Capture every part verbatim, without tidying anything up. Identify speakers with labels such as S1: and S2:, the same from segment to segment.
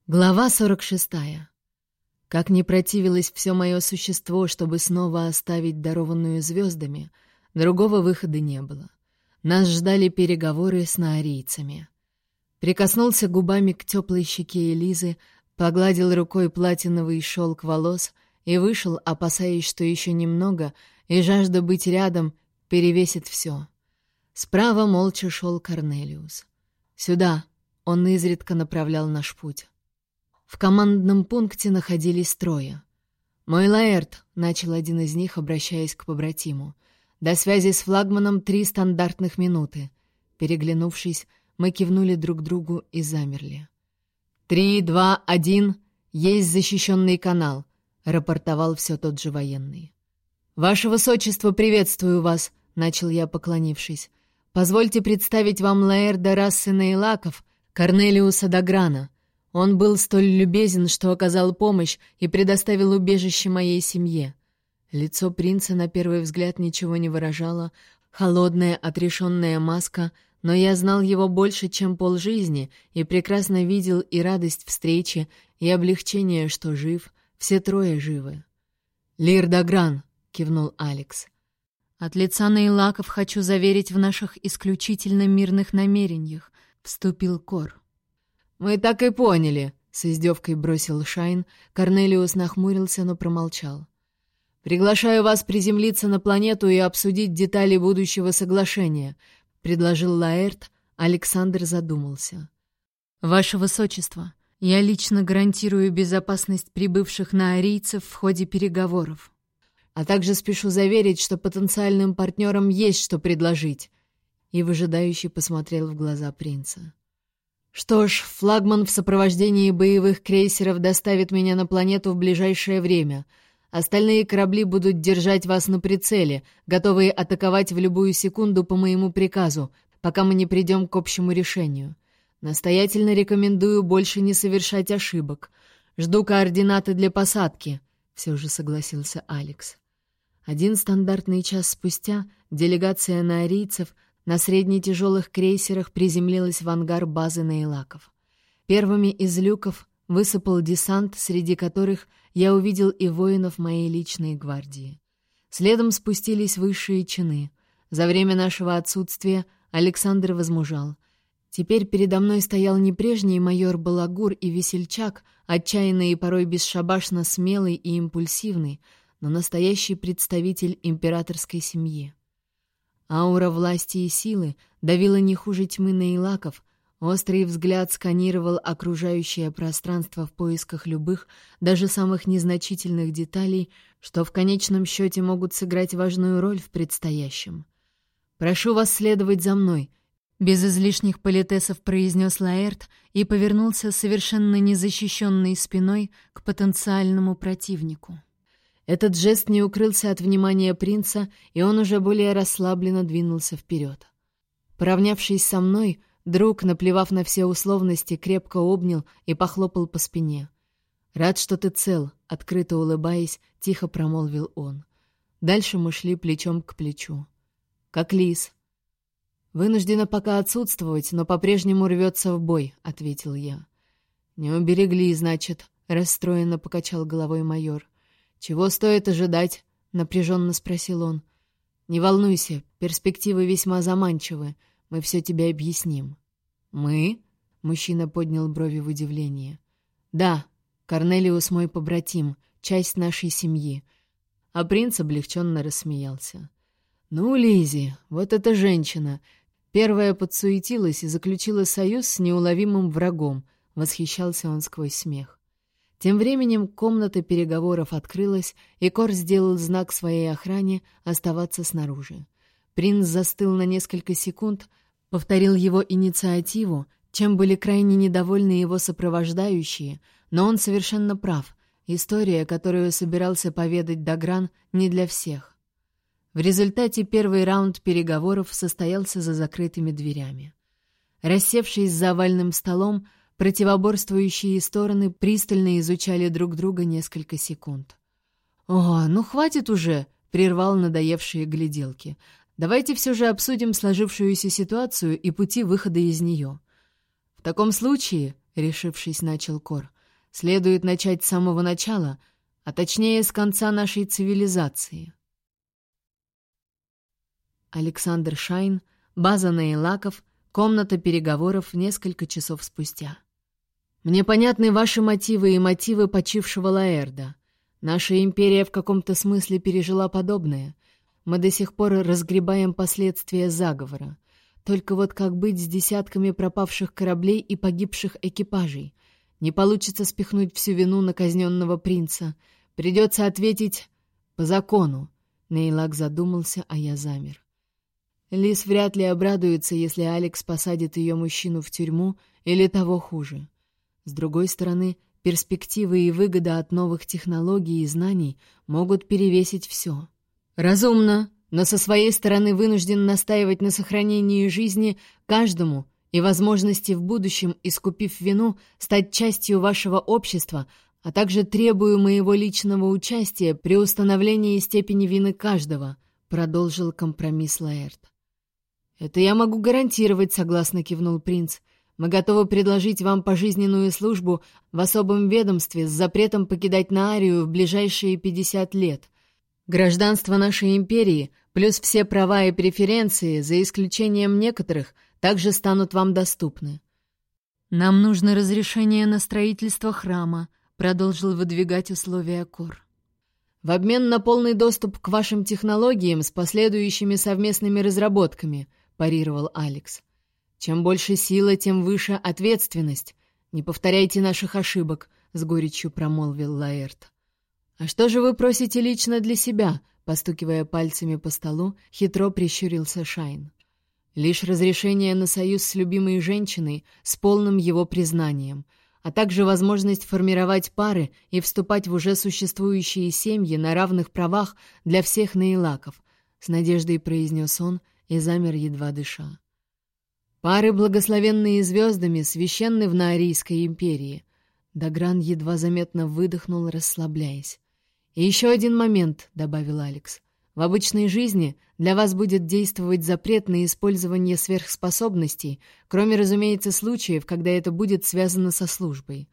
S1: Глава сорок шестая. Как ни противилось все мое существо, чтобы снова оставить дарованную звездами, другого выхода не было. Нас ждали переговоры с наарийцами. Прикоснулся губами к теплой щеке Элизы, погладил рукой платиновый шелк волос и вышел, опасаясь, что еще немного, и жажда быть рядом перевесит все. Справа молча шел Корнелиус. «Сюда!» — он изредка направлял наш путь. В командном пункте находились трое. «Мой Лаэрт», — начал один из них, обращаясь к побратиму. «До связи с флагманом три стандартных минуты». Переглянувшись, мы кивнули друг другу и замерли. «Три, два, один, есть защищенный канал», — рапортовал все тот же военный. «Ваше Высочество, приветствую вас», — начал я, поклонившись. «Позвольте представить вам Лаэрда расы Нейлаков, Корнелиуса Даграна. Он был столь любезен, что оказал помощь и предоставил убежище моей семье». Лицо принца на первый взгляд ничего не выражало, холодная, отрешенная маска, но я знал его больше, чем полжизни, и прекрасно видел и радость встречи, и облегчение, что жив, все трое живы. «Лир Дагран», — кивнул Алекс. «От лица Нейлаков хочу заверить в наших исключительно мирных намерениях», — вступил Кор. «Мы так и поняли», — с издевкой бросил Шайн. Корнелиус нахмурился, но промолчал. «Приглашаю вас приземлиться на планету и обсудить детали будущего соглашения», — предложил Лаэрт. Александр задумался. «Ваше Высочество, я лично гарантирую безопасность прибывших наарийцев в ходе переговоров. А также спешу заверить, что потенциальным партнерам есть что предложить», — и выжидающе посмотрел в глаза принца. «Что ж, флагман в сопровождении боевых крейсеров доставит меня на планету в ближайшее время. Остальные корабли будут держать вас на прицеле, готовые атаковать в любую секунду по моему приказу, пока мы не придем к общему решению. Настоятельно рекомендую больше не совершать ошибок. Жду координаты для посадки», — все же согласился Алекс. Один стандартный час спустя делегация наарийцев на среднетяжелых крейсерах приземлилась в ангар базы Нейлаков. Первыми из люков высыпал десант, среди которых я увидел и воинов моей личной гвардии. Следом спустились высшие чины. За время нашего отсутствия Александр возмужал. Теперь передо мной стоял не прежний майор Балагур и весельчак, отчаянный и порой бесшабашно смелый и импульсивный, но настоящий представитель императорской семьи. Аура власти и силы давила не хуже тьмы Нейлаков, острый взгляд сканировал окружающее пространство в поисках любых, даже самых незначительных деталей, что в конечном счете могут сыграть важную роль в предстоящем. «Прошу вас следовать за мной», — без излишних политесов произнес Лаэрт и повернулся совершенно незащищенной спиной к потенциальному противнику. Этот жест не укрылся от внимания принца, и он уже более расслабленно двинулся вперед. Поравнявшись со мной, друг, наплевав на все условности, крепко обнял и похлопал по спине. «Рад, что ты цел», — открыто улыбаясь, тихо промолвил он. Дальше мы шли плечом к плечу. «Как лис». «Вынуждена пока отсутствовать, но по-прежнему рвется в бой», — ответил я. «Не уберегли, значит», — расстроенно покачал головой майор. «Чего стоит ожидать?» — напряженно спросил он. «Не волнуйся, перспективы весьма заманчивы. Мы все тебе объясним». «Мы?» — мужчина поднял брови в удивлении. «Да, Корнелиус мой побратим, часть нашей семьи». А принц облегченно рассмеялся. «Ну, Лизи, вот эта женщина. Первая подсуетилась и заключила союз с неуловимым врагом», — восхищался он сквозь смех. Тем временем комната переговоров открылась, и Кор сделал знак своей охране оставаться снаружи. Принц застыл на несколько секунд, повторил его инициативу, чем были крайне недовольны его сопровождающие, но он совершенно прав. История, которую собирался поведать Дагран, не для всех. В результате первый раунд переговоров состоялся за закрытыми дверями. Рассевшись за овальным столом, противоборствующие стороны пристально изучали друг друга несколько секунд. «О, ну хватит уже!» — прервал надоевшие гляделки. «Давайте все же обсудим сложившуюся ситуацию и пути выхода из нее». «В таком случае», — решившись, начал Кор, следует начать с самого начала, а точнее с конца нашей цивилизации. Александр Шайн, база Нейлаков, комната переговоров несколько часов спустя. Мне понятны ваши мотивы и мотивы почившего Лаэрда. Наша империя в каком-то смысле пережила подобное. Мы до сих пор разгребаем последствия заговора. Только вот как быть с десятками пропавших кораблей и погибших экипажей? Не получится спихнуть всю вину на казненного принца. Придется ответить по закону. Нейлак задумался, а я замер. Лис вряд ли обрадуется, если Алекс посадит ее мужчину в тюрьму или того хуже. С другой стороны, перспективы и выгода от новых технологий и знаний могут перевесить все. Разумно, но со своей стороны вынужден настаивать на сохранении жизни каждому и возможности в будущем, искупив вину, стать частью вашего общества, а также требую моего личного участия при установлении степени вины каждого, продолжил компромисс Лаэрд. «Это я могу гарантировать», — согласно кивнул принц. «Мы готовы предложить вам пожизненную службу в особом ведомстве с запретом покидать Наарию в ближайшие пятьдесят лет. Гражданство нашей империи, плюс все права и преференции, за исключением некоторых, также станут вам доступны». «Нам нужно разрешение на строительство храма», — продолжил выдвигать условия Кор. «В обмен на полный доступ к вашим технологиям с последующими совместными разработками», — парировал Алекс. «Чем больше сила, тем выше ответственность. Не повторяйте наших ошибок», — с горечью промолвил Лаэрд. «А что же вы просите лично для себя?» — постукивая пальцами по столу, хитро прищурился Шайн. «Лишь разрешение на союз с любимой женщиной с полным его признанием, а также возможность формировать пары и вступать в уже существующие семьи на равных правах для всех нейлаков», — с надеждой произнес он и замер, едва дыша. «Пары, благословенные звездами, священны в Наарийской империи». Дагран едва заметно выдохнул, расслабляясь. «И еще один момент», — добавил Алекс. «В обычной жизни для вас будет действовать запрет на использование сверхспособностей, кроме, разумеется, случаев, когда это будет связано со службой».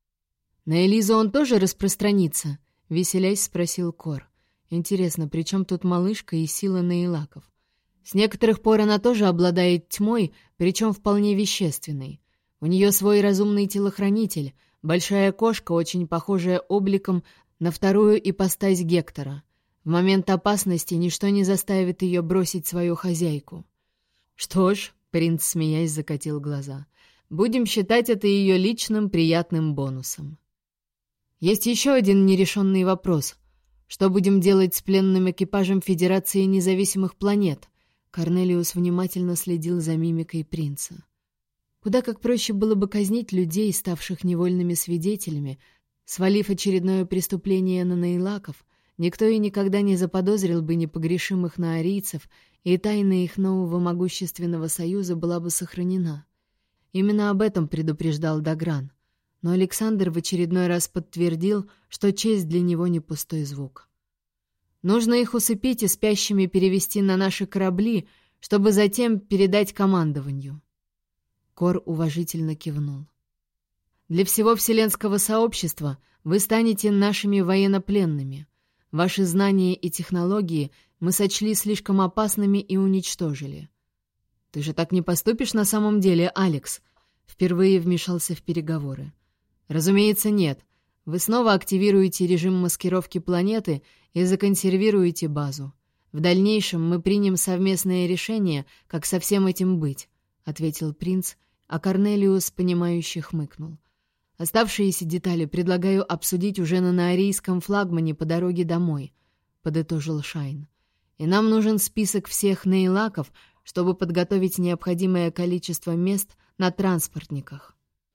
S1: «На Элизу он тоже распространится?» — веселясь спросил Кор. «Интересно, при чем тут малышка и сила нейлаков? С некоторых пор она тоже обладает тьмой, причем вполне вещественной. У нее свой разумный телохранитель, большая кошка, очень похожая обликом на вторую ипостась Гектора. В момент опасности ничто не заставит ее бросить свою хозяйку». «Что ж», — принц, смеясь, закатил глаза, — «будем считать это ее личным приятным бонусом». «Есть еще один нерешенный вопрос. Что будем делать с пленным экипажем Федерации независимых планет?» Корнелиус внимательно следил за мимикой принца. Куда как проще было бы казнить людей, ставших невольными свидетелями, свалив очередное преступление на нейлаков. Никто и никогда не заподозрил бы непогрешимых наарийцев, и тайна их нового могущественного союза была бы сохранена. Именно об этом предупреждал Дагран. Но Александр в очередной раз подтвердил, что честь для него не пустой звук. «Нужно их усыпить и спящими перевести на наши корабли, чтобы затем передать командованию». Кор уважительно кивнул. «Для всего вселенского сообщества вы станете нашими военнопленными. Ваши знания и технологии мы сочли слишком опасными и уничтожили». «Ты же так не поступишь на самом деле, Алекс?» Впервые вмешался в переговоры. «Разумеется, нет. Вы снова активируете режим маскировки планеты и законсервируете базу. В дальнейшем мы примем совместное решение, как со всем этим быть», — ответил принц, а Корнелиус, понимающе хмыкнул. «Оставшиеся детали предлагаю обсудить уже на наарийском флагмане по дороге домой», — подытожил Шайн. «И нам нужен список всех нейлаков, чтобы подготовить необходимое количество мест на транспортниках.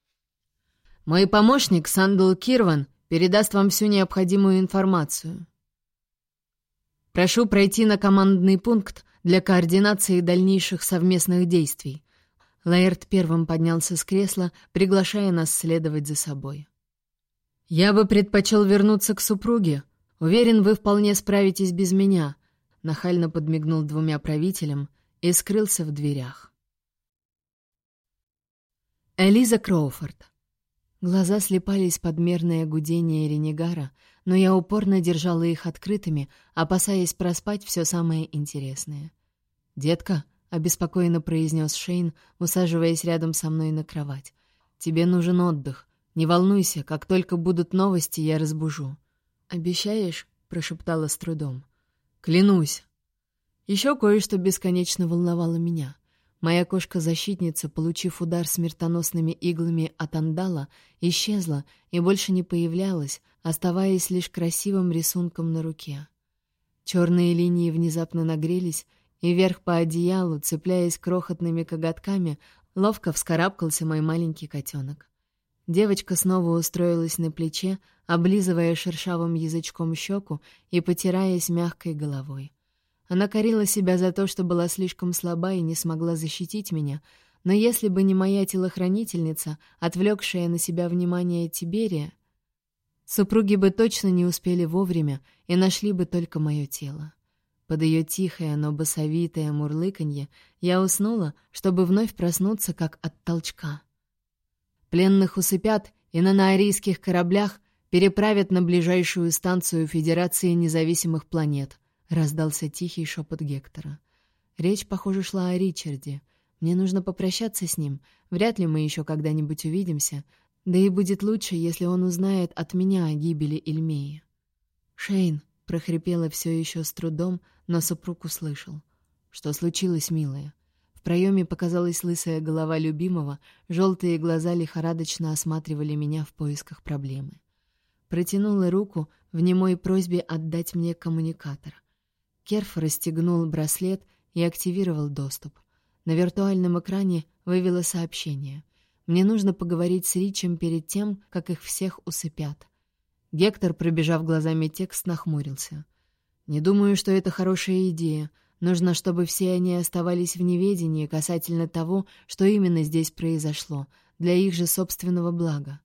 S1: Мой помощник Сандл Кирван передаст вам всю необходимую информацию. Прошу пройти на командный пункт для координации дальнейших совместных действий». Лаэрд первым поднялся с кресла, приглашая нас следовать за собой. «Я бы предпочел вернуться к супруге. Уверен, вы вполне справитесь без меня», — нахально подмигнул двумя правителям и скрылся в дверях. Элиза Кроуфорд. Глаза слепались под мерное гудение ренегара, но я упорно держала их открытыми, опасаясь проспать все самое интересное. «Детка», — обеспокоенно произнес Шейн, усаживаясь рядом со мной на кровать, — «тебе нужен отдых. Не волнуйся, как только будут новости, я разбужу». «Обещаешь?» — прошептала с трудом. «Клянусь». Еще кое-что бесконечно волновало меня. Моя кошка-защитница, получив удар смертоносными иглами от андала, исчезла и больше не появлялась, оставаясь лишь красивым рисунком на руке. Черные линии внезапно нагрелись, и вверх по одеялу, цепляясь крохотными коготками, ловко вскарабкался мой маленький котенок. Девочка снова устроилась на плече, облизывая шершавым язычком щеку и потираясь мягкой головой. Она корила себя за то, что была слишком слаба и не смогла защитить меня, но если бы не моя телохранительница, отвлекшая на себя внимание Тиберия, супруги бы точно не успели вовремя и нашли бы только мое тело. Под ее тихое, но басовитое мурлыканье я уснула, чтобы вновь проснуться, как от толчка. Пленных усыпят и на наарийских кораблях переправят на ближайшую станцию Федерации независимых планет, — раздался тихий шепот Гектора. Речь, похоже, шла о Ричарде. Мне нужно попрощаться с ним. Вряд ли мы еще когда-нибудь увидимся. Да и будет лучше, если он узнает от меня о гибели Ильмеи. «Шейн», — прохрипела все еще с трудом, но супруг услышал. «Что случилось, милая?» В проеме показалась лысая голова любимого, желтые глаза лихорадочно осматривали меня в поисках проблемы. Протянула руку в немой просьбе отдать мне коммуникатор. Керф расстегнул браслет и активировал доступ. На виртуальном экране вывело сообщение. Мне нужно поговорить с Ричем перед тем, как их всех усыпят. Гектор, пробежав глазами текст, нахмурился. «Не думаю, что это хорошая идея. Нужно, чтобы все они оставались в неведении касательно того, что именно здесь произошло, для их же собственного блага.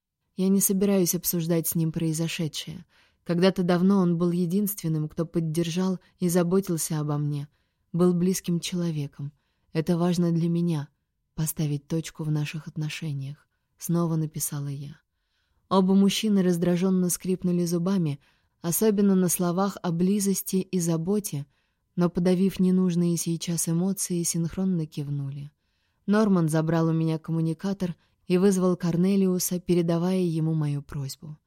S1: Я не собираюсь обсуждать с ним произошедшее. Когда-то давно он был единственным, кто поддержал и заботился обо мне, был близким человеком. Это важно для меня — поставить точку в наших отношениях», — снова написала я. Оба мужчины раздраженно скрипнули зубами, особенно на словах о близости и заботе, но, подавив ненужные сейчас эмоции, синхронно кивнули. Норман забрал у меня коммуникатор и вызвал Корнелиуса, передавая ему мою просьбу.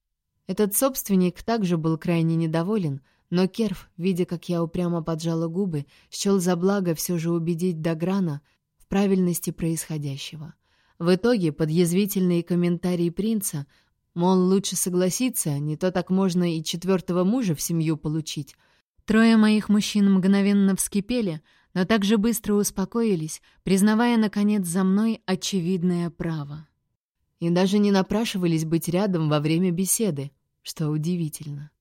S1: Этот собственник также был крайне недоволен, но Керф, видя, как я упрямо поджала губы, счел за благо все же убедить Даграна в правильности происходящего. В итоге, под язвительные комментарии принца, мол, лучше согласиться, не то так можно и четвертого мужа в семью получить, трое моих мужчин мгновенно вскипели, но также быстро успокоились, признавая, наконец, за мной очевидное право. И даже не напрашивались быть рядом во время беседы, что удивительно.